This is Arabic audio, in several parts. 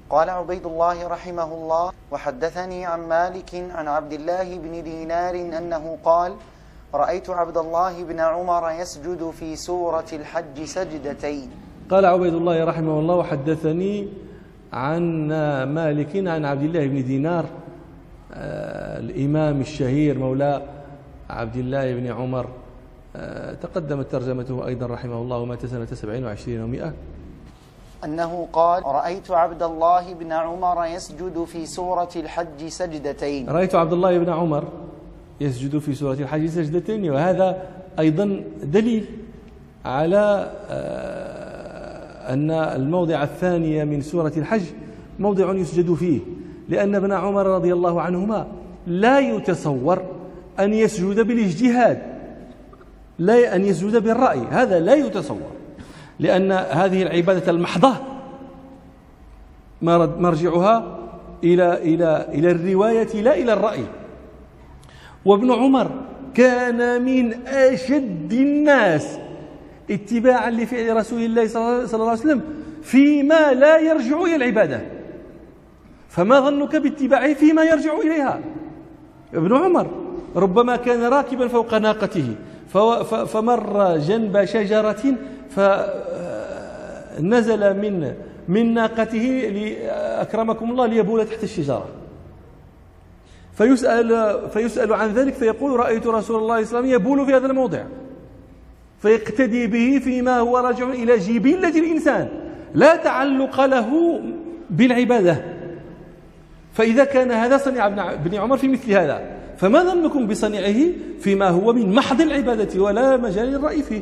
قال عبيد الله رحمه الله: وحدثني عن مالك عن عبد الله بن دينار أنه قال: رأيت عبد الله بن عمر يسجد في سورة الحج سجدتين. قال عبيد الله رحمه الله: وحدثني عن مالك عن عبد الله بن دينار الإمام الشهير مولى عبد الله بن عمر، تقدمت ترجمته أيضا رحمه الله، مات سنة 27 و200، أنه قال: رأيت عبد الله بن عمر يسجد في سورة الحج سجدتين. رأيت عبد الله بن عمر يسجد في سورة الحج سجدتين، وهذا أيضا دليل على أن الموضع الثاني من سورة الحج موضع يسجد فيه، لأن ابن عمر رضي الله عنهما لا يتصور أن يسجد بالاجتهاد، لا أن يسجد بالرأي، هذا لا يتصور، لأن هذه العبادة المحضة مرجعها إلى الرواية لا إلى الرأي. وابن عمر كان من أشد الناس اتباعا لفعل رسول الله صلى الله عليه وسلم فيما لا يرجع إلى العبادة، فما ظنك باتباعه فيما يرجع إليها؟ ابن عمر ربما كان راكبا فوق ناقته فمر جنب شجرة فنزل من ناقته أكرمكم الله ليبول تحت الشجرة، فيسأل عن ذلك فيقول: رأيت رسول الله صلى الله عليه وسلم يبول في هذا الموضع، فيقتدي به فيما هو راجع إلى جبلة الإنسان لا تعلق له بالعبادة. فإذا كان هذا صنع ابن عمر في مثل هذا، فما ظنكم بصنيعه فيما هو من محض العبادة ولا مجال الرأي فيه؟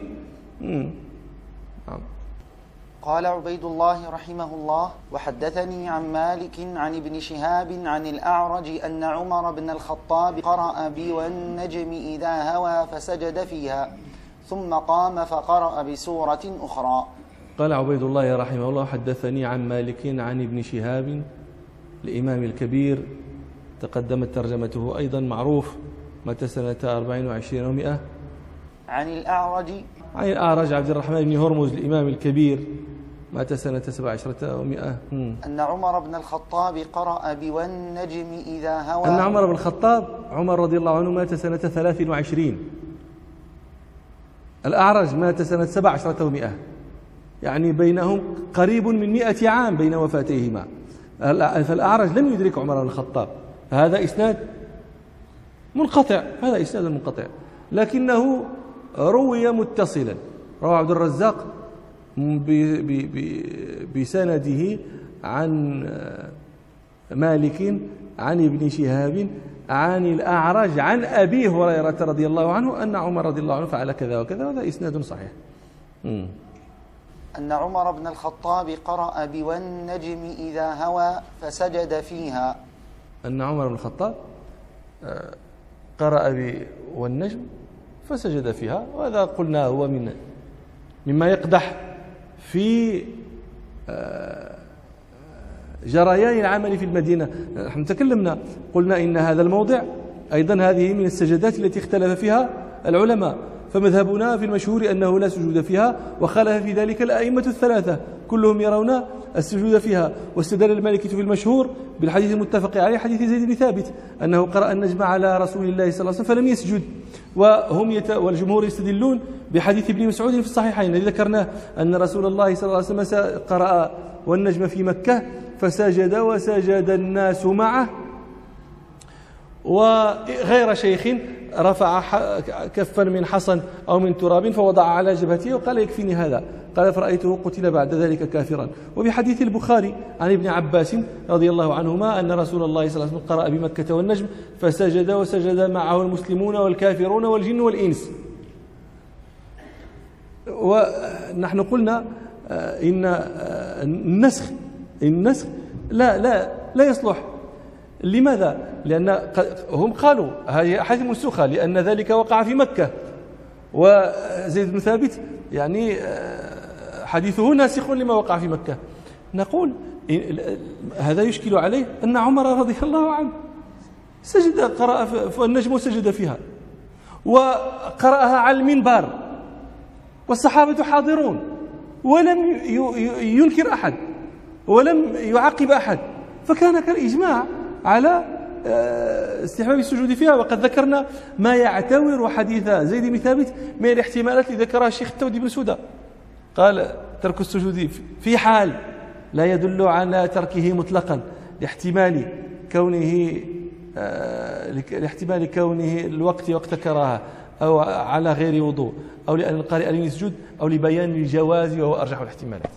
قال عبيد الله رحمه الله: وحدثني عن مالك عن ابن شهاب عن الأعرج أن عمر بن الخطاب قرأ والنجم إذا هوى فسجد فيها، ثم قام فقرأ بسورة أخرى. قال عبيد الله رحمه الله: حدثني عن مالك عن ابن شهاب الإمام الكبير، تقدمت ترجمته أيضا، معروف، مات سنة 24 و100. عن الأعرج عبد الرحمن بن هرمز الإمام الكبير، مات سنة 17 و100. أن عمر بن الخطاب قرأ والنجم إذا هوى. أن عمر بن الخطاب، عمر رضي الله عنه، مات سنة 23. الأعرج مات سنة 17 و100، يعني بينهم قريب من 100 عام بين وفاتيهما. فالأعرج لم يدرك عمر بن الخطاب، هذا إسناد منقطع، لكنه روي متصلا، روى عبد الرزاق بسنده عن مالك عن ابن شهاب عن الأعرج عن أبي هريرة رضي الله عنه أن عمر رضي الله عنه فعل كذا وكذا، وهذا إسناد صحيح. أن عمر بن الخطاب قرأ والنجم إذا هوى فسجد فيها. أن عمر بن الخطاب قرأ والنجم فسجد فيها، وهذا قلنا هو مما يقدح في جريان العمل في المدينة. نحن تكلمنا قلنا إن هذا الموضع أيضا هذه من السجدات التي اختلف فيها العلماء، فمذهبنا في المشهور أنه لا سجود فيها، وخالف في ذلك الأئمة الثلاثة كلهم يرون السجود فيها. واستدل المالكي في المشهور بالحديث المتفق عليه، حديث زيد بن ثابت أنه قرأ النجم على رسول الله صلى الله عليه وسلم فلم يسجد، والجمهور يستدلون بحديث ابن مسعود في الصحيحين الذي ذكرناه أن رسول الله صلى الله عليه وسلم قرأ والنجم في مكة فسجد وسجد الناس معه، وغير شيخ رفع كفا من حصن أو من تراب فوضع على جبهته وقال: يكفيني هذا، قال: فرأيته قتل بعد ذلك كافرا. وبحديث البخاري عن ابن عباس رضي الله عنهما أن رسول الله صلى الله عليه وسلم قرأ بمكة والنجم فسجد وسجد معه المسلمون والكافرون والجن والإنس. ونحن قلنا إن النسخ لا يصلح. لماذا؟ لأن هم قالوا هذه أحاديث منسوخة لأن ذلك وقع في مكة، وزيد بن ثابت يعني حديثه ناسخ لما وقع في مكة. نقول هذا يشكل عليه أن عمر رضي الله عنه سجد، قرأ النجم وسجد فيها، وقرأها على المنبر والصحابة حاضرون ولم ينكر أحد، ولم يعاقب أحد، فكان كالإجماع على استحباب السجود فيها. وقد ذكرنا ما يعتبر حديث زيد بن ثابت من الاحتمالات التي ذكرها الشيخ التودي بن سودة. قال ترك السجود في حال لا يدل على تركه مطلقا لاحتمال كونه الوقت وقت كراهة أو على غير وضوء أو لأن القارئ لم يسجد أو لبيان الجواز وهو أرجح الاحتمالات.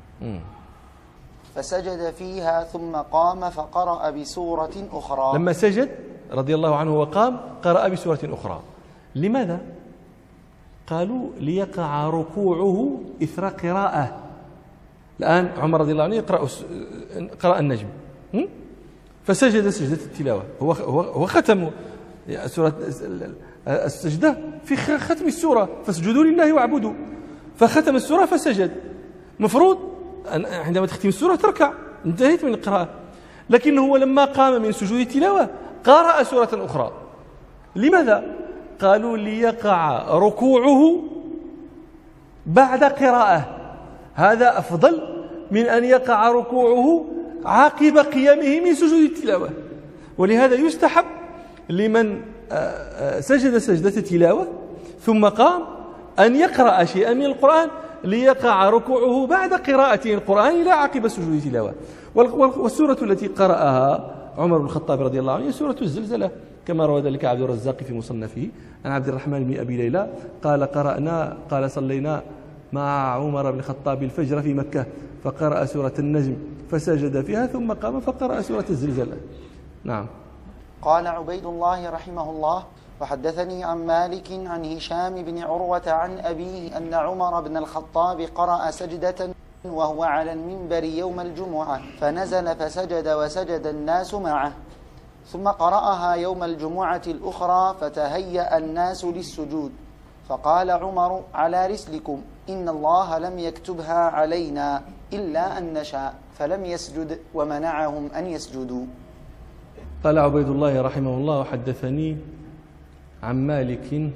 فسجد فيها ثم قام فقرأ بسورة أخرى. لما سجد رضي الله عنه وقام قرأ بسورة أخرى. لماذا؟ قالوا ليقع ركوعه إثر قراءة. الآن عمر رضي الله عنه قرأ النجم فسجد سجدة التلاوة، هو ختم سورة السجدة في ختم السورة، فاسجدوا لله واعبدوا، فختم السورة فسجد. مفروض عندما تختم السورة تركع، انتهيت من القراءة، لكنه لما قام من سجود التلاوة قرأ سورة أخرى. لماذا؟ قالوا ليقع ركوعه بعد قراءة، هذا أفضل من أن يقع ركوعه عقب قيامه من سجود التلاوة. ولهذا يستحب لمن سجد سجدة التلاوة ثم قام أن يقرأ شيئا من القرآن ليقع ركوعه بعد قراءته القرآن لا عقب سجود التلاوة. والسورة التي قرأها عمر بن الخطاب رضي الله عنه سورة الزلزلة، كما روى ذلك عبد الرزاق في مصنفه عن عبد الرحمن بن أبي ليلى قال صلينا مع عمر بن الخطاب الفجر في مكة فقرأ سورة النجم فسجد فيها ثم قام فقرأ سورة الزلزلة. نعم. قال عبيد الله رحمه الله: وحدثني عن مالك عن هشام بن عروة عن أبيه أن عمر بن الخطاب قرأ سجدة وهو على المنبر يوم الجمعة فنزل فسجد وسجد الناس معه، ثم قرأها يوم الجمعة الأخرى فتهيأ الناس للسجود، فقال عمر: على رسلكم، إن الله لم يكتبها علينا إلا أن نشاء، فلم يسجد ومنعهم أن يسجدوا. قال عبيد الله رحمه الله: وحدثني عن مالك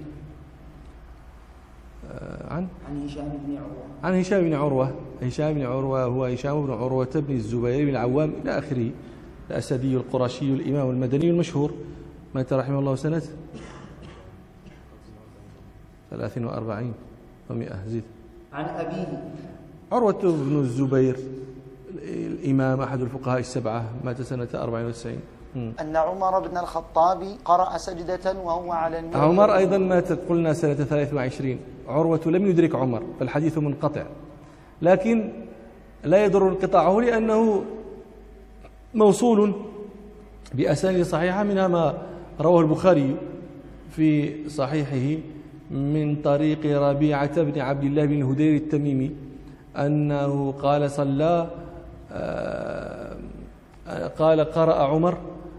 عن هشام بن عروة. هشام بن عروة هو هشام بن عروة بن الزبير بن العوام إلى آخره، الأسدي القرشي الإمام المدني المشهور، مات رحمه الله سنة 43 و100. زيد. عن أبيه عروة بن الزبير الإمام أحد الفقهاء السبعة، مات سنة 94. أن عمر بن الخطاب قرأ سجدة وهو على المنبر. عمر أيضا مات قلنا سنة 23. عروة لم يدرك عمر فالحديث منقطع، لكن لا يضر انقطاعه لأنه موصول بأسانيد صحيحة، منها ما رواه البخاري في صحيحه من طريق ربيعة بن عبد الله بن الهدير التميمي أنه قال قرأ عمر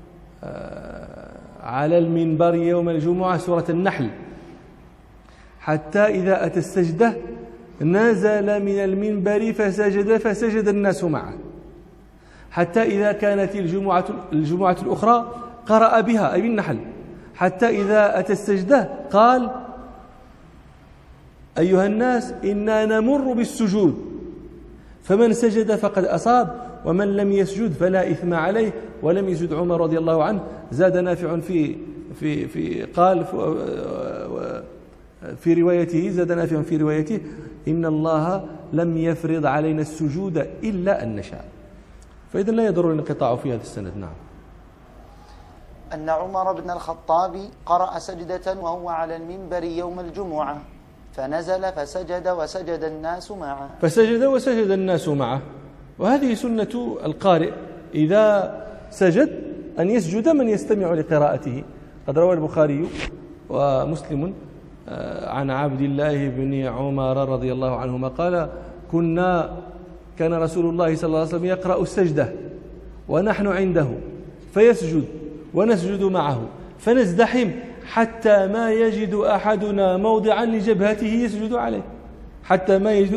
على المنبر يوم الجمعة سورة النحل حتى إذا أتى السجدة نزل من المنبر فسجد الناس معه، حتى إذا كانت الجمعة الأخرى قرأ بها أي بالنحل، حتى إذا أتى السجدة قال: أيها الناس إنا نمر بالسجود، فمن سجد فقد أصاب ومن لم يسجد فلا إثم عليه. ولم يسجد عمر رضي الله عنه. زاد نافع قال في روايته، زاد نافع في روايته: إن الله لم يفرض علينا السجود إلا أن نشاء. فإذا لا يضر الانقطاع في هذا السند. نعم. أن عمر بن الخطاب قرأ سجدة وهو على المنبر يوم الجمعة فنزل فسجد وسجد الناس معه. فسجد وسجد الناس معه، وهذه سنة القارئ إذا سجد أن يسجد من يستمع لقراءته. قد روى البخاري ومسلم عن عبد الله بن عمر رضي الله عنهما قال: كان رسول الله صلى الله عليه وسلم يقرأ السجدة ونحن عنده فيسجد ونسجد معه فنزدحم حتى ما يجد أحدنا موضعا لجبهته يسجد عليه، حتى ما يجد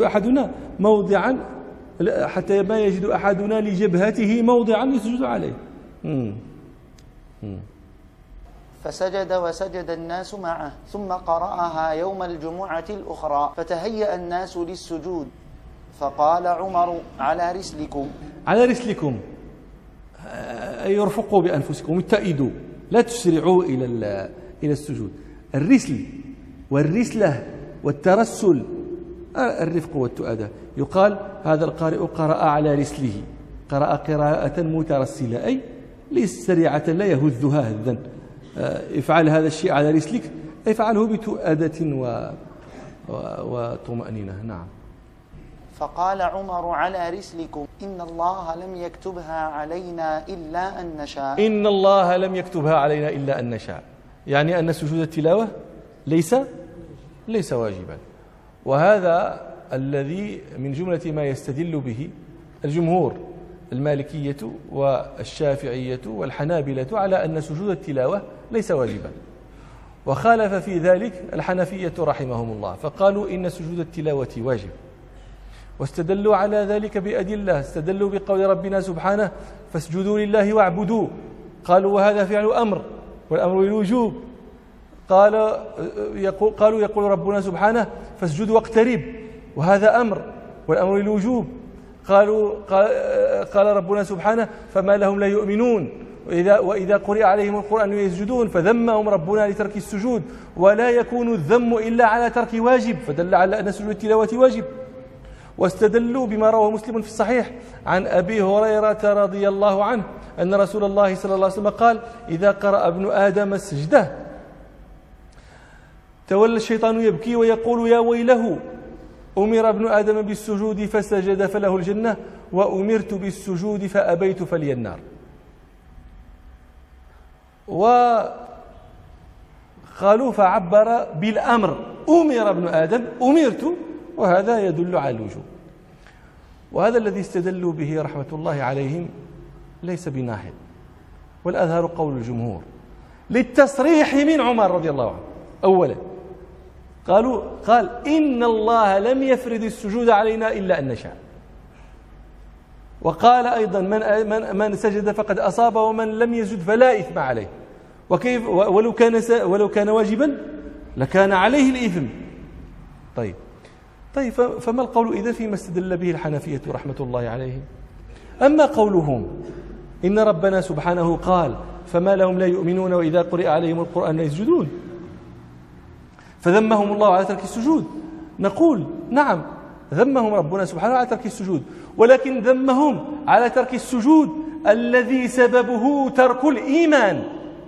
أحدنا لجبهته موضعا يسجد عليه. فسجد وسجد الناس معه، ثم قرأها يوم الجمعة الأخرى فتهيأ الناس للسجود، فقال عمر على رسلكم. على رسلكم أي ارفقوا بأنفسكم، ابتئدوا، لا تسرعوا إلى السجود. الرسل والرسلة والترسل الرفق والتؤدة. يقال هذا القارئ قرأ على رسله، قرأ قراءة مترسلة، أي ليس سريعة لا يهذها هذا. افعل هذا الشيء على رسلك، افعله بتؤدة وطمأنينة. نعم. فقال عمر على رسلكم إن الله لم يكتبها علينا إلا أن نشاء. إن الله لم يكتبها علينا إلا أن نشاء، يعني أن سجود التلاوة ليس واجبا. وهذا الذي من جملة ما يستدل به الجمهور المالكية والشافعية والحنابلة على أن سجود التلاوة ليس واجبا. وخالف في ذلك الحنفية رحمهم الله، فقالوا إن سجود التلاوة واجب، واستدلوا على ذلك بأدلة. استدلوا بقول ربنا سبحانه فاسجدوا لله واعبدوا، قالوا وهذا فعل أمر والأمر للوجوب. قالوا يقول ربنا سبحانه فاسجدوا واقترب، وهذا أمر والأمر للوجوب. قال ربنا سبحانه فما لهم لا يؤمنون وإذا قرئ عليهم القرآن يسجدون، فذمهم ربنا لترك السجود، ولا يكون الذم إلا على ترك واجب، فدل على أن سجود التلاوة واجب. واستدلوا بما رواه مسلم في الصحيح عن أبي هريرة رضي الله عنه أن رسول الله صلى الله عليه وسلم قال إذا قرأ ابن آدم السجدة تولى الشيطان يبكي ويقول يا ويله أمر ابن آدم بالسجود فسجد فله الجنة، وأمرت بالسجود فأبيت فلي النار. وقالوا فعبر بالأمر، أمر ابن آدم، أمرت، وهذا يدل على الوجوب. وهذا الذي استدلوا به رحمة الله عليهم ليس بناحل، والأظهر قول الجمهور للتصريح من عمر رضي الله عنه. أولا قال إن الله لم يفرض السجود علينا إلا أن نشاء، وقال أيضا من سجد فقد أصاب ومن لم يسجد فلا إثم عليه. وكيف ولو كان واجبا لكان عليه الإثم. طيب فما القول إذا فيما استدل به الحنفية رحمة الله عليهم؟ أما قولهم إن ربنا سبحانه قال فما لهم لا يؤمنون وإذا قرئ عليهم القرآن لا يسجدون، فذمهم الله على ترك السجود، نقول نعم ذمهم ربنا سبحانه على ترك السجود، ولكن ذمهم على ترك السجود الذي سببه ترك الإيمان.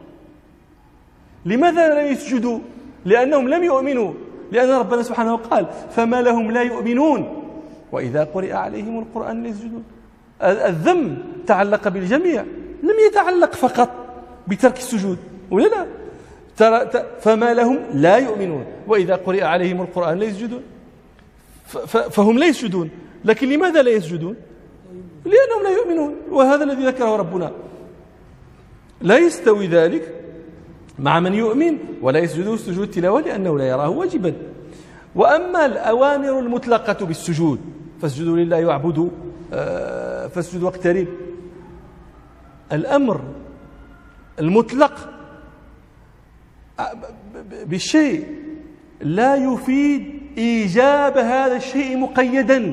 لماذا لم يسجدوا؟ لأنهم لم يؤمنوا، لأن ربنا سبحانه قال فما لهم لا يؤمنون وإذا قرئ عليهم القرآن لا يسجدون. الذم تعلق بالجميع، لم يتعلق فقط بترك السجود، ولا لا؟ فما لهم لا يؤمنون وإذا قرئ عليهم القرآن لا يسجدون، فهم لا يسجدون، لكن لماذا لا يسجدون؟ لأنهم لا يؤمنون، وهذا الذي ذكره ربنا. لا يستوي ذلك مع من يؤمن ولا يسجد سجود التلاوة لأنه لا يراه واجبا. وأما الأوامر المطلقة بالسجود فاسجدوا لله واعبدوا فاسجدوا واقترب، الأمر المطلق بالشيء لا يفيد إيجاب هذا الشيء مقيدا.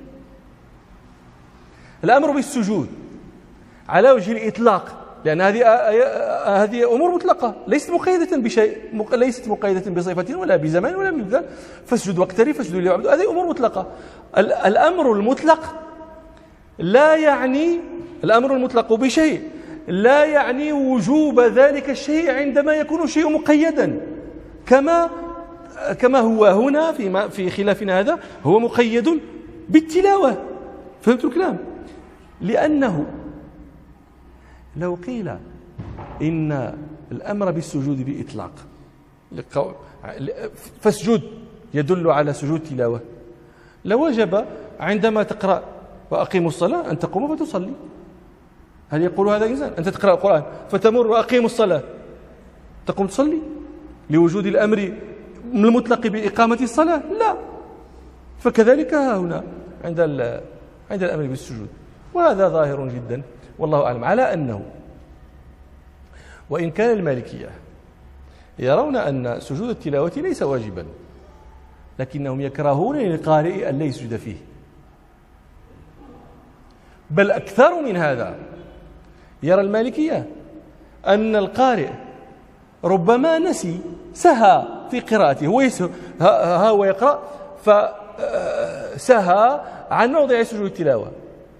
الأمر بالسجود على وجه الإطلاق، لأن هذه أمور مطلقة ليست مقيدة بشيء، ليست مقيدة بصفة ولا بزمان ولا بمثال. فاسجد واقترب، فاسجدوا لله واعبدوا، هذه أمور مطلقة. الأمر المطلق لا يعني، الأمر المطلق بشيء لا يعني وجوب ذلك الشيء عندما يكون الشيء مقيدا، كما هو هنا في خلافنا هذا هو مقيد بالتلاوة. فهمت الكلام؟ لأنه لو قيل إن الأمر بالسجود بإطلاق فاسجد يدل على سجود تلاوة، لوجب عندما تقرأ وأقيموا الصلاة أن تقوم فتصلي. هل يقول هذا إنسان؟ أنت تقرأ القرآن فتمر وأقيموا الصلاة تقوم تصلي لوجود الأمر المطلق بإقامة الصلاة؟ لا. فكذلك هنا عند الأمر بالسجود، وهذا ظاهر جدا والله أعلم، على أنه وإن كان المالكية يرون أن سجود التلاوة ليس واجبا، لكنهم يكرهون للقارئ أن لا يسجد فيه، بل أكثر من هذا. يرى المالكية أن القارئ ربما نسي، سهى في قراءته، هو يقرأ فسهى عن موضع سجود التلاوة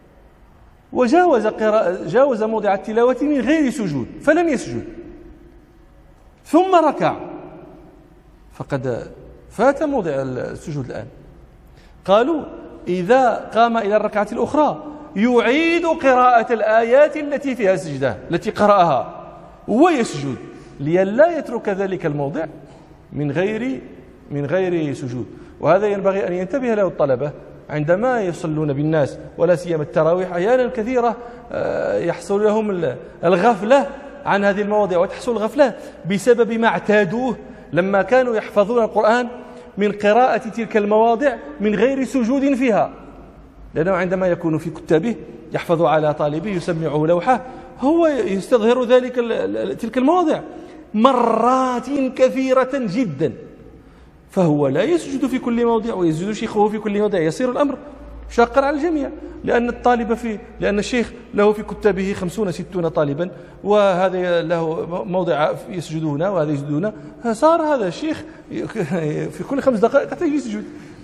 وجاوز موضع التلاوة من غير سجود فلم يسجد ثم ركع، فقد فات موضع السجود الآن. قالوا إذا قام إلى الركعة الأخرى يعيد قراءة الآيات التي فيها سجدة التي قرأها ويسجد لئلا يترك ذلك الموضع من غير سجود. وهذا ينبغي أن ينتبه له الطلبة عندما يصلون بالناس، ولا سيما التراويح. أحيانا كثيرة يحصل لهم الغفلة عن هذه المواضيع، وتحصل الغفلة بسبب ما اعتادوه لما كانوا يحفظون القرآن من قراءة تلك المواضع من غير سجود فيها، لأنه عندما يكون في كتابه يحفظ على طالبه يسمعه لوحة هو يستظهر تلك المواضع مرات كثيرة جدا، فهو لا يسجد في كل موضع ويسجد شيخه في كل موضع، يصير الأمر شاقا على الجميع، لأن الشيخ له في كتابه 50-60 طالبا، وهذا له موضع يسجد هنا وهذا يسجد هنا، صار هذا الشيخ في كل 5 دقائق يحتاج يسجد،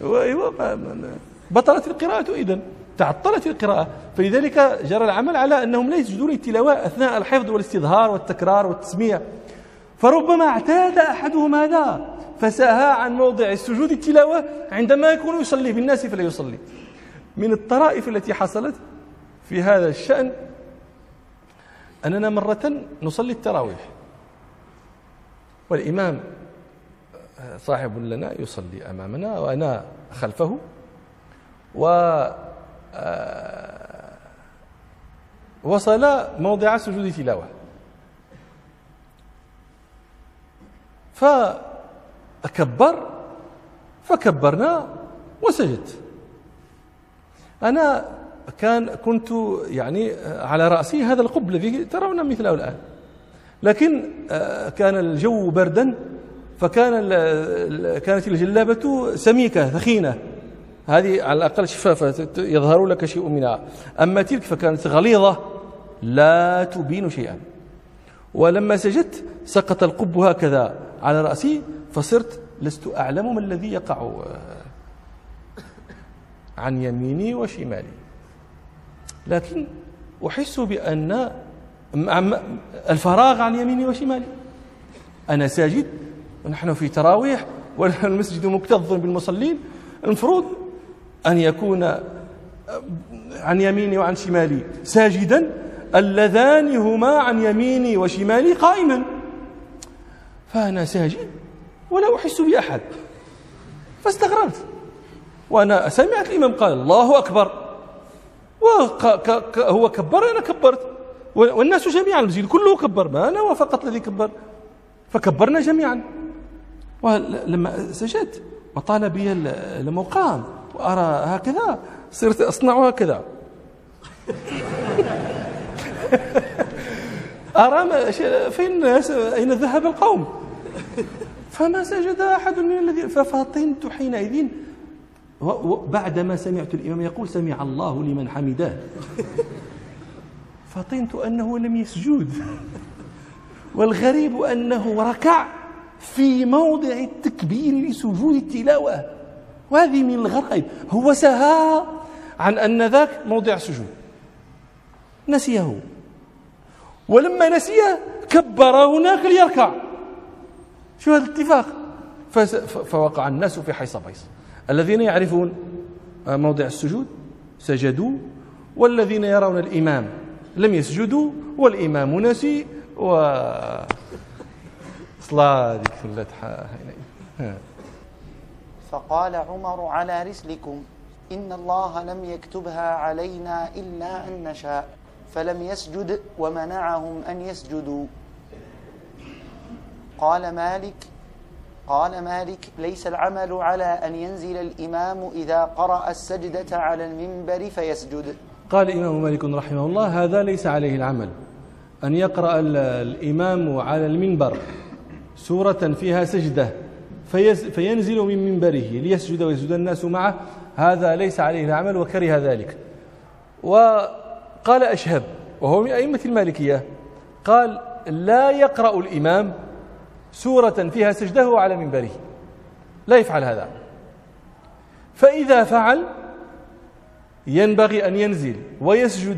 بطلت القراءة إذن، تعطلت القراءة. فلذلك جرى العمل على أنهم لا يسجدون التلاوة أثناء الحفظ والاستظهار والتكرار والتسميع، فربما اعتاد أحدهم هذا فساها عن موضع السجود التلاوة عندما يكون يصلي بالناس فلا يصلي. من الطرائف التي حصلت في هذا الشأن أننا مرة نصلي التراويح والإمام صاحب لنا يصلي أمامنا وأنا خلفه، وصل موضع سجود تلاوة، فكبرنا وسجدت. أنا كنت يعني على رأسي هذا القب الذي ترون مثله الآن، لكن كان الجو بردا، كانت الجلابة سميكة ثخينة، هذه على الأقل شفافة يظهر لك شيء منها، أما تلك فكانت غليظة لا تبين شيئا. ولما سجدت سقط القب هكذا على رأسي، فصرت لست أعلم ما الذي يقع عن يميني وشمالي، لكن أحس بأن الفراغ عن يميني وشمالي. أنا ساجد ونحن في تراويح والمسجد مكتظ بالمصلين، المفروض أن يكون عن يميني وعن شمالي ساجدا، اللذان هما عن يميني وشمالي قائما، فأنا ساجد ولا أحس بأحد، فاستغربت. وأنا سمعت الإمام قال الله أكبر، وهو كبر أنا كبرت، والناس جميعا المسجد كله كبر، ما أنا فقط الذي كبر، فكبرنا جميعا. ولما سجدت وطال بي المقام وأرى هكذا صرت أصنع هكذا أرى فين الناس، أين ذهب القوم، فما سجد أحد من الذين، ففطنت حينئذ بعدما سمعت الإمام يقول سمع الله لمن حمده، فطنت أنه لم يسجد، والغريب أنه ركع في موضع التكبير لسجود التلاوة، وهذه من الغرائب. هو سهى عن أن ذاك موضع سجود، نسيه، ولما نسيه كبر هناك ليركع. شو هذا الاتفاق؟ فوقع الناس في حيص بيص، الذين يعرفون موضع السجود سجدوا، والذين يرون الإمام لم يسجدوا والإمام نسي صلاة ذيك فقال عمر على رسلكم إن الله لم يكتبها علينا إلا أن نشاء، فلم يسجد ومنعهم أن يسجدوا. قال مالك ليس العمل على أن ينزل الإمام إذا قرأ السجدة على المنبر فيسجد. قال الإمام مالك رحمه الله هذا ليس عليه العمل، أن يقرأ الإمام على المنبر سورة فيها سجدة فينزل من منبره ليسجد ويسجد الناس معه، هذا ليس عليه العمل وكره ذلك. قال أشهب وهو من أئمة المالكية، قال لا يقرأ الإمام سورة فيها سجده على منبره، لا يفعل هذا، فإذا فعل ينبغي أن ينزل ويسجد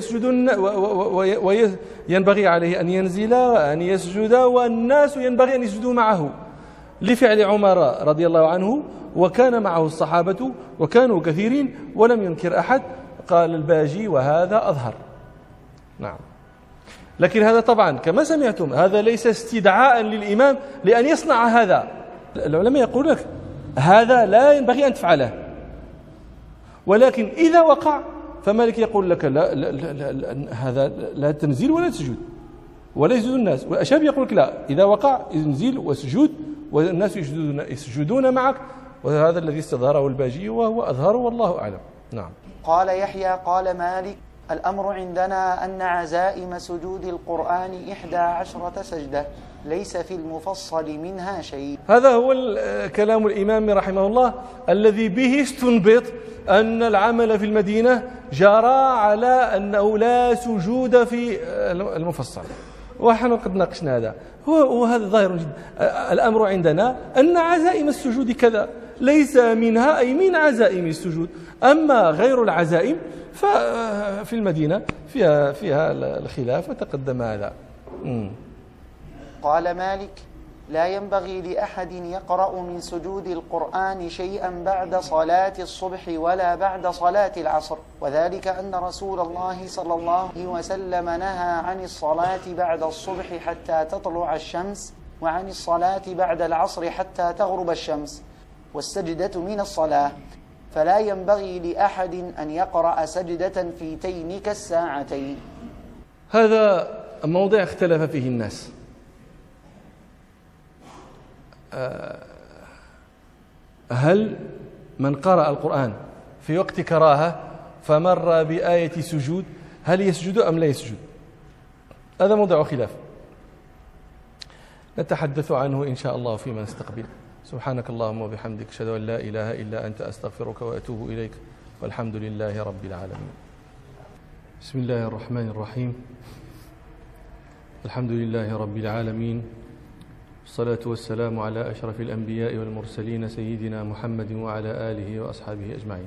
ينبغي عليه أن ينزل وأن يسجد، والناس ينبغي أن يسجدوا معه، لفعل عمر رضي الله عنه، وكان معه الصحابة وكانوا كثيرين ولم ينكر أحد. قال الباجي وهذا أظهر. نعم، لكن هذا طبعا كما سمعتم هذا ليس استدعاء للإمام لأن يصنع هذا. العلماء يقول لك هذا لا ينبغي أن تفعله، ولكن إذا وقع فمالك يقول لك لا, لا, لا, لا هذا لا تنزيل ولا تسجد ولا يسجد الناس، والأشاب يقول لك لا، إذا وقع انزل وسجود والناس يسجدون معك، وهذا الذي استظهره الباجي وهو أظهر والله أعلم. نعم. قال يحيى قال مالك الأمر عندنا أن عزائم سجود القرآن 11 سجدة ليس في المفصل منها شيء. هذا هو كلام الإمام رحمه الله الذي به استنبط أن العمل في المدينة جرى على أنه لا سجود في المفصل، ونحن قد ناقشنا هذا، وهذا ظاهر جدا. الأمر عندنا أن عزائم السجود كذا ليس منها أي من عزائم السجود، أما غير العزائم ففي المدينة فيها الخلاف وتقدم هذا. قال مالك لا ينبغي لأحد يقرأ من سجود القرآن شيئا بعد صلاة الصبح ولا بعد صلاة العصر، وذلك أن رسول الله صلى الله عليه وسلم نهى عن الصلاة بعد الصبح حتى تطلع الشمس، وعن الصلاة بعد العصر حتى تغرب الشمس، والسجدة من الصلاة، فلا ينبغي لأحد أن يقرأ سجدة في تين كالساعتين. هذا موضع اختلف فيه الناس. هل من قرأ القرآن في وقت كراهة فمر بآية سجود هل يسجد أم لا يسجد؟ هذا موضع خلاف، نتحدث عنه إن شاء الله فيما نستقبل. سبحانك اللهم وبحمدك أشهد أن لا إله إلا أنت أستغفرك وأتوب إليك، والحمد لله رب العالمين. بسم الله الرحمن الرحيم. الحمد لله رب العالمين، والصلاة والسلام على أشرف الأنبياء والمرسلين سيدنا محمد وعلى آله وأصحابه أجمعين.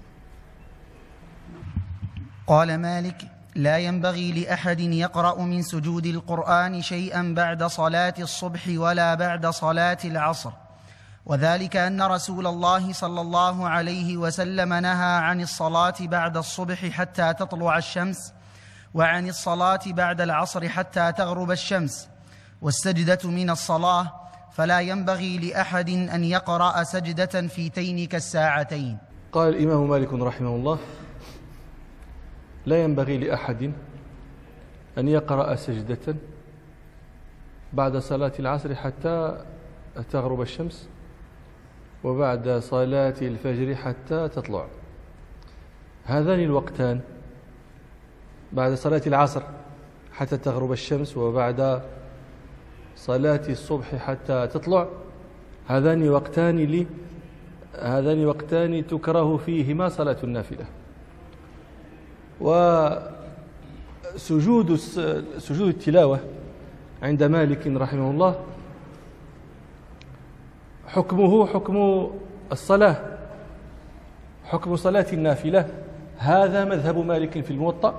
قال مالك لا ينبغي لأحد يقرأ من سجود القرآن شيئا بعد صلاة الصبح ولا بعد صلاة العصر، وذلك أن رسول الله صلى الله عليه وسلم نهى عن الصلاة بعد الصبح حتى تطلع الشمس، وعن الصلاة بعد العصر حتى تغرب الشمس، والسجدة من الصلاة، فلا ينبغي لأحد أن يقرأ سجدة في تين كالساعتين. قال الإمام مالك رحمه الله لا ينبغي لأحد أن يقرأ سجدة بعد صلاة العصر حتى تغرب الشمس، وبعد صلاة الفجر حتى تطلع. هذان الوقتان بعد صلاة العصر حتى تغرب الشمس وبعد صلاة الصبح حتى تطلع، هذان وقتان تكره فيهما صلاة النافلة. وسجود التلاوة عند مالك رحمه الله حكمه حكم الصلاة، حكم صلاة النافلة. هذا مذهب مالك في الموطأ،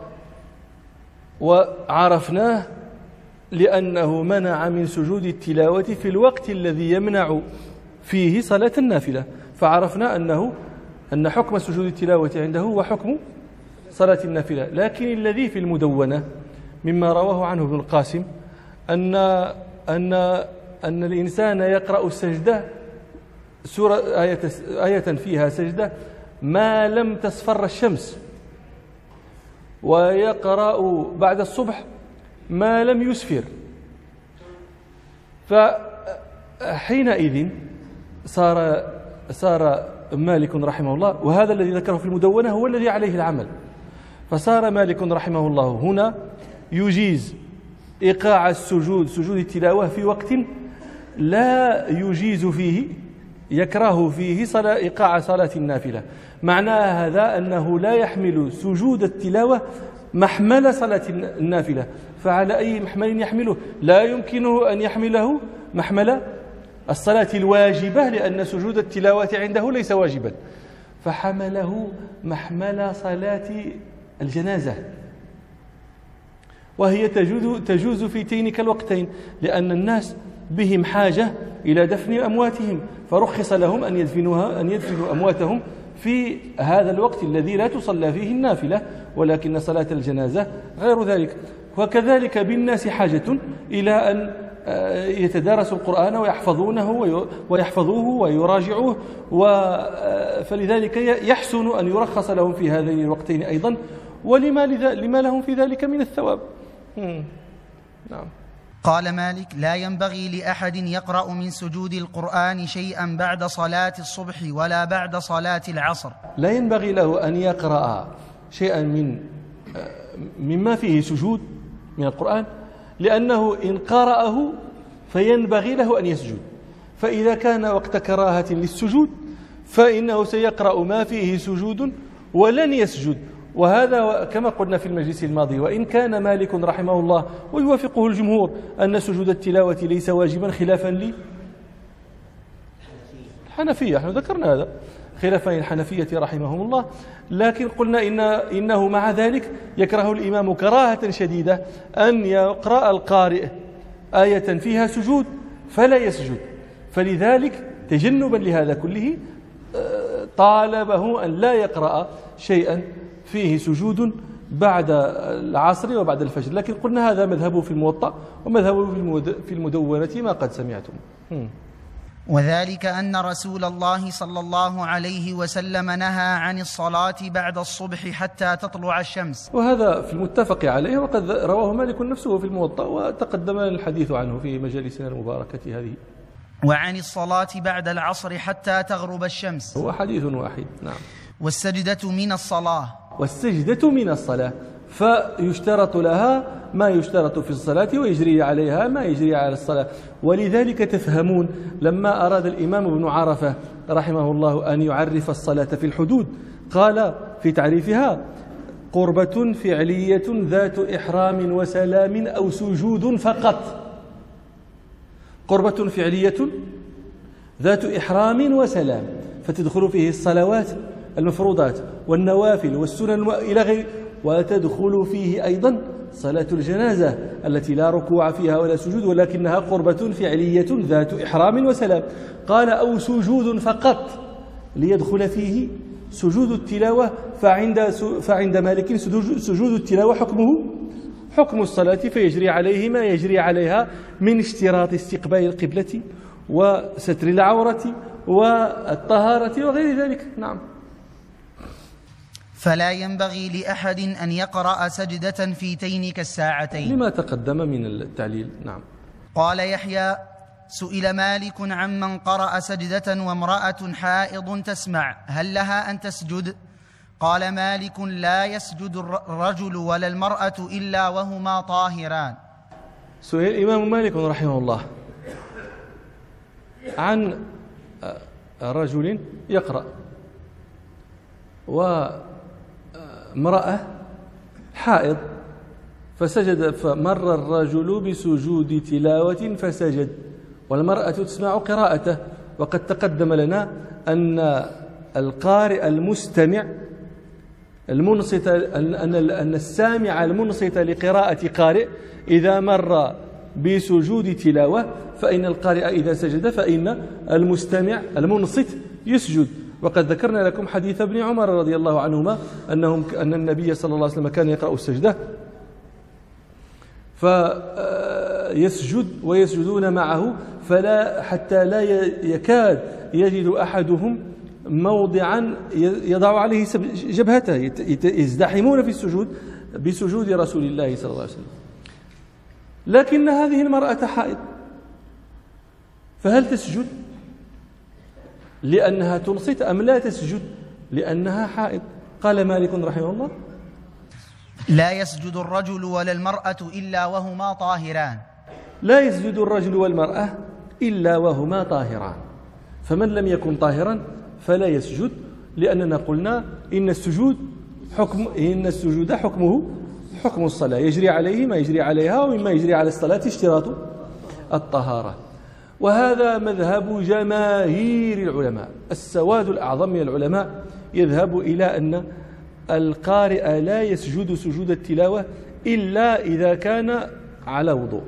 وعرفناه لأنه منع من سجود التلاوة في الوقت الذي يمنع فيه صلاة النافلة، فعرفنا أن حكم سجود التلاوة عنده هو حكم صلاة النافلة. لكن الذي في المدونة مما رواه عنه ابن القاسم أن الإنسان يقرأ السجدة آية فيها سجدة ما لم تصفر الشمس، ويقرأ بعد الصبح ما لم يسفر. فحينئذ صار مالك رحمه الله، وهذا الذي ذكره في المدونة هو الذي عليه العمل، فصار مالك رحمه الله هنا يجيز إيقاع سجود التلاوة في وقت لا يجيز فيه، يكره فيه إيقاع صلاة النافلة. معنى هذا أنه لا يحمل سجود التلاوة محمل صلاة النافلة، فعلى أي محمل يحمله؟ لا يمكنه أن يحمله محمل الصلاة الواجبة، لأن سجود التلاوة عنده ليس واجبا، فحمله محمل صلاة الجنازة، وهي تجوز في تينك الوقتين، لأن الناس بهم حاجة إلى دفن أمواتهم، فرخص لهم أن يدفنوا أمواتهم في هذا الوقت الذي لا تصلى فيه النافلة، ولكن صلاة الجنازة غير ذلك. وكذلك بالناس حاجة إلى أن يتدارسوا القرآن ويحفظوه ويراجعوه، فلذلك يحسن أن يرخص لهم في هذين الوقتين أيضا، لما لهم في ذلك من الثواب. نعم. قال مالك: لا ينبغي لأحد يقرأ من سجود القرآن شيئا بعد صلاة الصبح ولا بعد صلاة العصر. لا ينبغي له أن يقرأ شيئا مما فيه سجود من القرآن، لأنه إن قرأه فينبغي له أن يسجد، فإذا كان وقت كراهة للسجود فإنه سيقرأ ما فيه سجود ولن يسجد. وهذا كما قلنا في المجلس الماضي، وإن كان مالك رحمه الله ويوافقه الجمهور أن سجود التلاوة ليس واجبا خلافا للحنفية، نحن ذكرنا هذا خلافا للحنفية رحمهم الله، لكن قلنا إنه مع ذلك يكره الإمام كراهة شديدة أن يقرأ القارئ آية فيها سجود فلا يسجد، فلذلك تجنبا لهذا كله طالبه أن لا يقرأ شيئا فيه سجود بعد العصر وبعد الفجر. لكن قلنا هذا مذهبه في الموطأ ومذهبه في المدونة ما قد سمعتم. وذلك أن رسول الله صلى الله عليه وسلم نهى عن الصلاة بعد الصبح حتى تطلع الشمس، وهذا في المتفق عليه، وقد رواه مالك نفسه في الموطأ وتقدم الحديث عنه في مجالسنا المباركة هذه. وعن الصلاة بعد العصر حتى تغرب الشمس، هو حديث واحد. نعم. والسجدة من الصلاة، والسجدة من الصلاة، فيشترط لها ما يشترط في الصلاة ويجري عليها ما يجري على الصلاة. ولذلك تفهمون لما أراد الإمام ابن عرفة رحمه الله أن يعرف الصلاة في الحدود قال في تعريفها: قربة فعلية ذات إحرام وسلام أو سجود فقط. قربة فعلية ذات إحرام وسلام، فتدخل فيه الصلوات المفروضات والنوافل والسنن إلى غير، وتدخل فيه أيضا صلاة الجنازة التي لا ركوع فيها ولا سجود، ولكنها قربة فعلية ذات إحرام وسلام. قال: أو سجود فقط، ليدخل فيه سجود التلاوة، فعند مالك سجود التلاوة حكم الصلاة، فيجري عليه ما يجري عليها من اشتراط استقبال القبلة وستر العورة والطهارة وغير ذلك. نعم. فلا ينبغي لأحد أن يقرأ سجدة في تينك الساعتين، لما تقدم من التعليل. نعم. قال يحيى: سئل مالك عمن قرأ سجدة وامرأة حائض تسمع هل لها أن تسجد؟ قال مالك: لا يسجد الرجل ولا المرأة إلا وهما طاهران. سئل الإمام مالك رحمه الله عن رجل يقرأ وامرأة حائض فسجد، فمر الرجل بسجود تلاوة فسجد والمرأة تسمع قراءته. وقد تقدم لنا أن القارئ المستمع المنصت، أن السامع المنصت لقراءة قارئ إذا مر بسجود تلاوة فإن القارئ إذا سجد فإن المستمع المنصت يسجد. وقد ذكرنا لكم حديث ابن عمر رضي الله عنهما أن النبي صلى الله عليه وسلم كان يقرأ السجدة فيسجد ويسجدون معه، حتى لا يكاد يجد أحدهم موضعا يضع عليه جبهته، يزدحمون في السجود بسجود رسول الله صلى الله عليه وسلم. لكن هذه المرأة حائض، فهل تسجد لأنها تنصت أم لا تسجد لأنها حائض؟ قال مالك رحمه الله: لا يسجد الرجل ولا المرأة إلا وهما طاهران. لا يسجد الرجل والمرأة إلا وهما طاهران، فمن لم يكن طاهرا فلا يسجد، لأننا قلنا إن السجود حكمه حكم الصلاة يجري عليه ما يجري عليها، ومما يجري على الصلاة اشتراط الطهارة. وهذا مذهب جماهير العلماء. السواد الأعظم من العلماء يذهب إلى أن القارئ لا يسجد سجود التلاوة إلا إذا كان على وضوء،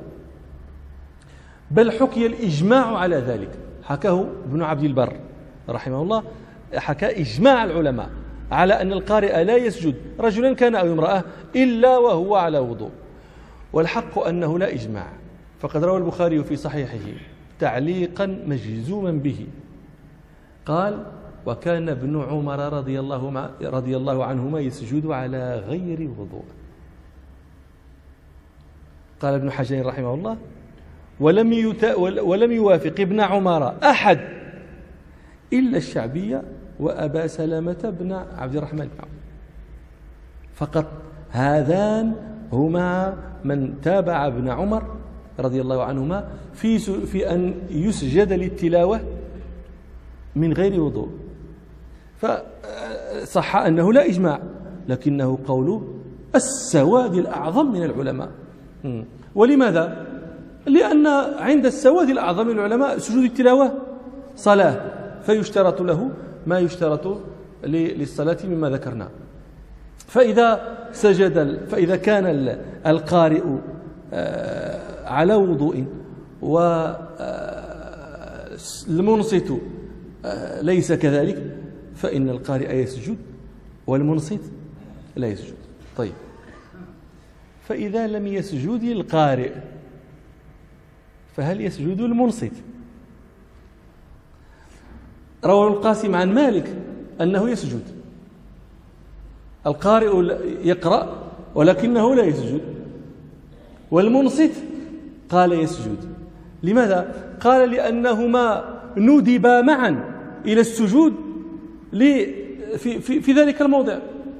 بل حكي الإجماع على ذلك، حكاه ابن عبد البر رحمه الله، حكى إجماع العلماء على أن القارئ لا يسجد رجلا كان أو امرأة إلا وهو على وضوء. والحق أنه لا إجماع، فقد روى البخاري في صحيحه تعليقا مجزوما به قال: وكان ابن عمر رضي الله عنهما يسجد على غير وضوء. قال ابن حجر رحمه الله: ولم يوافق ابن عمر أحد إلا الشعبية وأبا سلمة بن عبد الرحمن بن عوف، فقط هذان هما من تابع ابن عمر رضي الله عنهما في أن يسجد للتلاوة من غير وضوء. فصح أنه لا إجماع، لكنه قول السواد الأعظم من العلماء. ولماذا؟ لأن عند السواد الأعظم من العلماء سجود التلاوة صلاة، فيشترط له ما يشترط للصلاة مما ذكرنا. فإذا كان القارئ على وضوء والمنصت ليس كذلك فإن القارئ يسجد والمنصت لا يسجد. طيب، فإذا لم يسجد القارئ فهل يسجد المنصت؟ روى القاسم عن مالك أنه يسجد، القارئ يقرأ ولكنه لا يسجد، والمنصت قال يسجد. لماذا؟ قال: لأنهما ندبا معا إلى السجود في ذلك الموضع،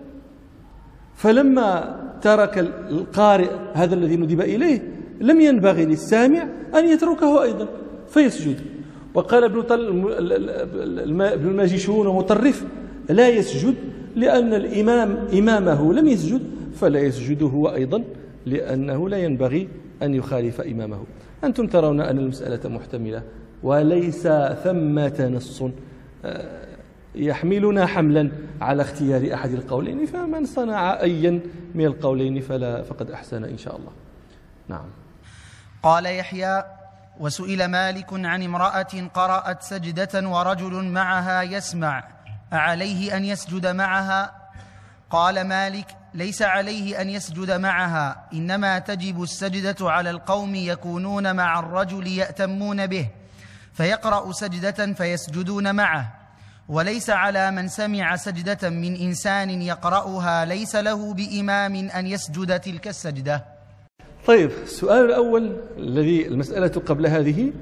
فلما ترك القارئ هذا الذي ندب إليه لم ينبغي للسامع أن يتركه أيضا فيسجد. وقال ابن الماجشون ومطرف: لا يسجد لأن الإمام إمامه لم يسجد، فلا يسجد هو أيضا لأنه لا ينبغي أن يخالف إمامه. أنتم ترون أن المسألة محتملة وليس ثمة نص يحملنا حملا على اختيار أحد القولين، فمن صنع أيا من القولين فقد أحسن إن شاء الله. نعم. قال يحيى: وسئل مالك عن امرأة قرأت سجدة ورجل معها يسمع أعليه أن يسجد معها؟ قال مالك: ليس عليه أن يسجد معها، إنما تجب السجدة على القوم يكونون مع الرجل يأتمون به، فيقرأ سجدة فيسجدون معه، وليس على من سمع سجدة من إنسان يقرأها ليس له بإمام أن يسجد تلك السجدة. طيب، السؤال الأول الذي المسألة قبل هذه،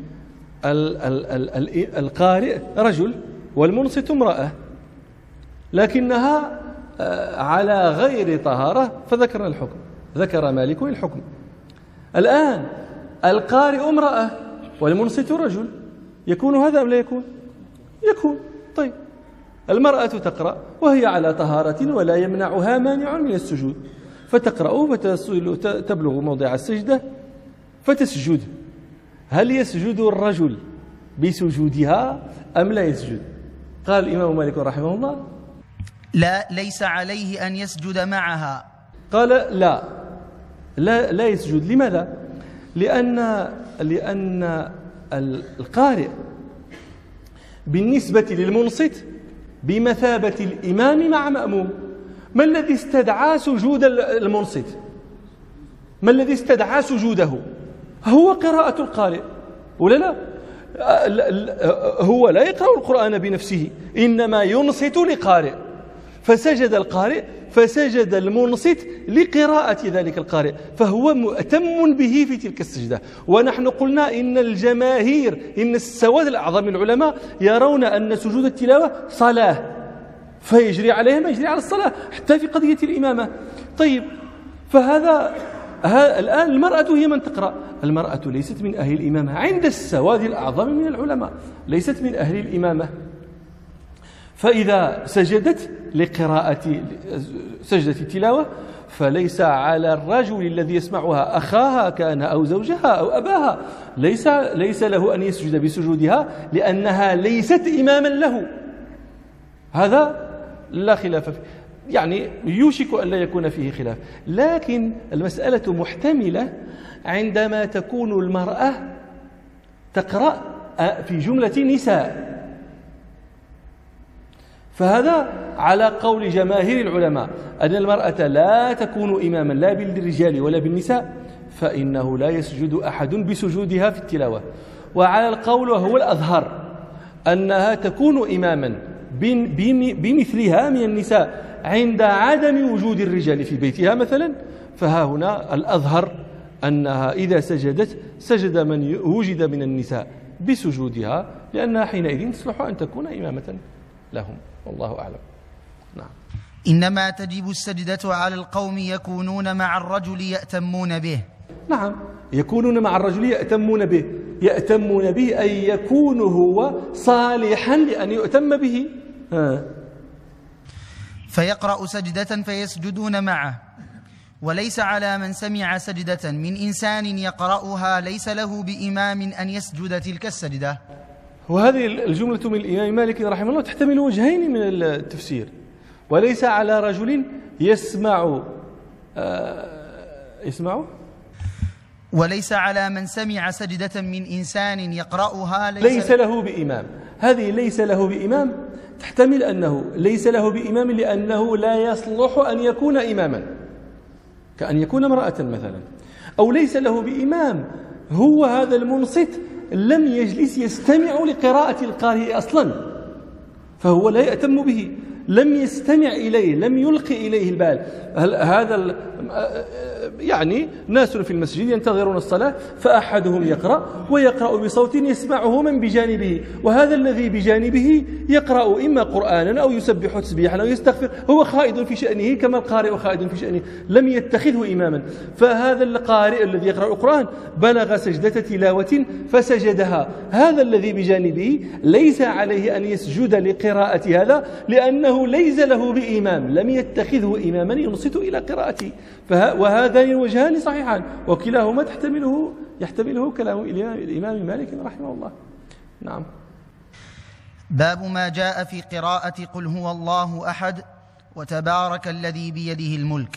القارئ رجل والمنصت امرأة، لكنها على غير طهارة، فذكرنا الحكم، ذكر مالك الحكم. الآن القارئ امرأة والمنصت رجل، يكون هذا أم لا يكون؟ يكون. طيب، المرأة تقرأ وهي على طهارة ولا يمنعها مانع من السجود، فتقرأ فتبلغ موضع السجدة فتسجد. هل يسجد الرجل بسجودها أم لا يسجد؟ قال الإمام مالك رحمه الله: لا، ليس عليه أن يسجد معها. قال: لا يسجد. لماذا؟ لأن القارئ بالنسبة للمنصت بمثابة الإمام مع مأموم. ما الذي استدعى سجود المنصت؟ ما الذي استدعى سجوده؟ هو قراءة القارئ، ولا لا؟ هو لا يقرأ القرآن بنفسه، إنما ينصت لقارئ، فسجد القارئ فسجد المنصت لقراءة ذلك القارئ، فهو مؤتم به في تلك السجدة. ونحن قلنا إن الجماهير، إن السواد الأعظم من العلماء يرون أن سجود التلاوة صلاة، فيجري عليها ما يجري على الصلاة حتى في قضية الإمامة. طيب، الآن المرأة هي من تقرأ، المرأة ليست من أهل الإمامة عند السواد الأعظم من العلماء، ليست من أهل الإمامة، فإذا سجدت لقراءة سجدة التلاوة فليس على الرجل الذي يسمعها أخاها كان أو زوجها أو أباها ليس له أن يسجد بسجودها لأنها ليست إماما له. هذا لا خلاف فيه، يعني يوشك أن لا يكون فيه خلاف، لكن المسألة محتملة عندما تكون المرأة تقرأ في جملة نساء، فهذا على قول جماهير العلماء أن المرأة لا تكون إماما لا بالرجال ولا بالنساء، فإنه لا يسجد أحد بسجودها في التلاوة. وعلى القول وهو الأظهر أنها تكون إماما بمثلها من النساء عند عدم وجود الرجال في بيتها مثلا، فها هنا الأظهر أنها إذا سجدت سجد من وجد من النساء بسجودها، لأنها حينئذ تصلح أن تكون إمامة لهم، والله أعلم. نعم. إنما تجب السجدة على القوم يكونون مع الرجل يأتمون به. نعم، يكونون مع الرجل يأتمون به، يأتمون به أي يكون هو صالحا لأن يؤتم به. فيقرأ سجدة فيسجدون معه، وليس على من سمع سجدة من إنسان يقرأها ليس له بإمام أن يسجد تلك السجدة. وهذه الجملة من الإمام مالك رحمه الله تحتمل وجهين من التفسير. وليس على رجل يسمع وليس على من سمع سجدة من إنسان يقرأها ليس له بإمام. هذه ليس له بإمام تحتمل أنه ليس له بإمام لأنه لا يصلح أن يكون إماما، كأن يكون امرأة مثلا، أو ليس له بإمام هو هذا المنصت لم يجلس يستمع لقراءة القارئ أصلا، فهو لا يأتم به، لم يستمع إليه، لم يلقي إليه البال. هذا يعني ناس في المسجد ينتظرون الصلاة، فأحدهم يقرأ ويقرأ بصوت يسمعه من بجانبه، وهذا الذي بجانبه يقرأ إما قرآنا أو يسبح تسبيحا أو يستغفر، هو خائض في شأنه كما القارئ خائض في شأنه، لم يتخذه إماما. فهذا القارئ الذي يقرأ القرآن بلغ سجدة تلاوة فسجدها، هذا الذي بجانبه ليس عليه أن يسجد لقراءة هذا لأنه ليس له بإمام، لم يتخذه إماما ينصت إلى قراءته. وهذان الوجهان صحيحان، وكلاهما يحتمله كلام الإمام مالك رحمه الله. نعم. باب ما جاء في قراءة قل هو الله أحد وتبارك الذي بيده الملك.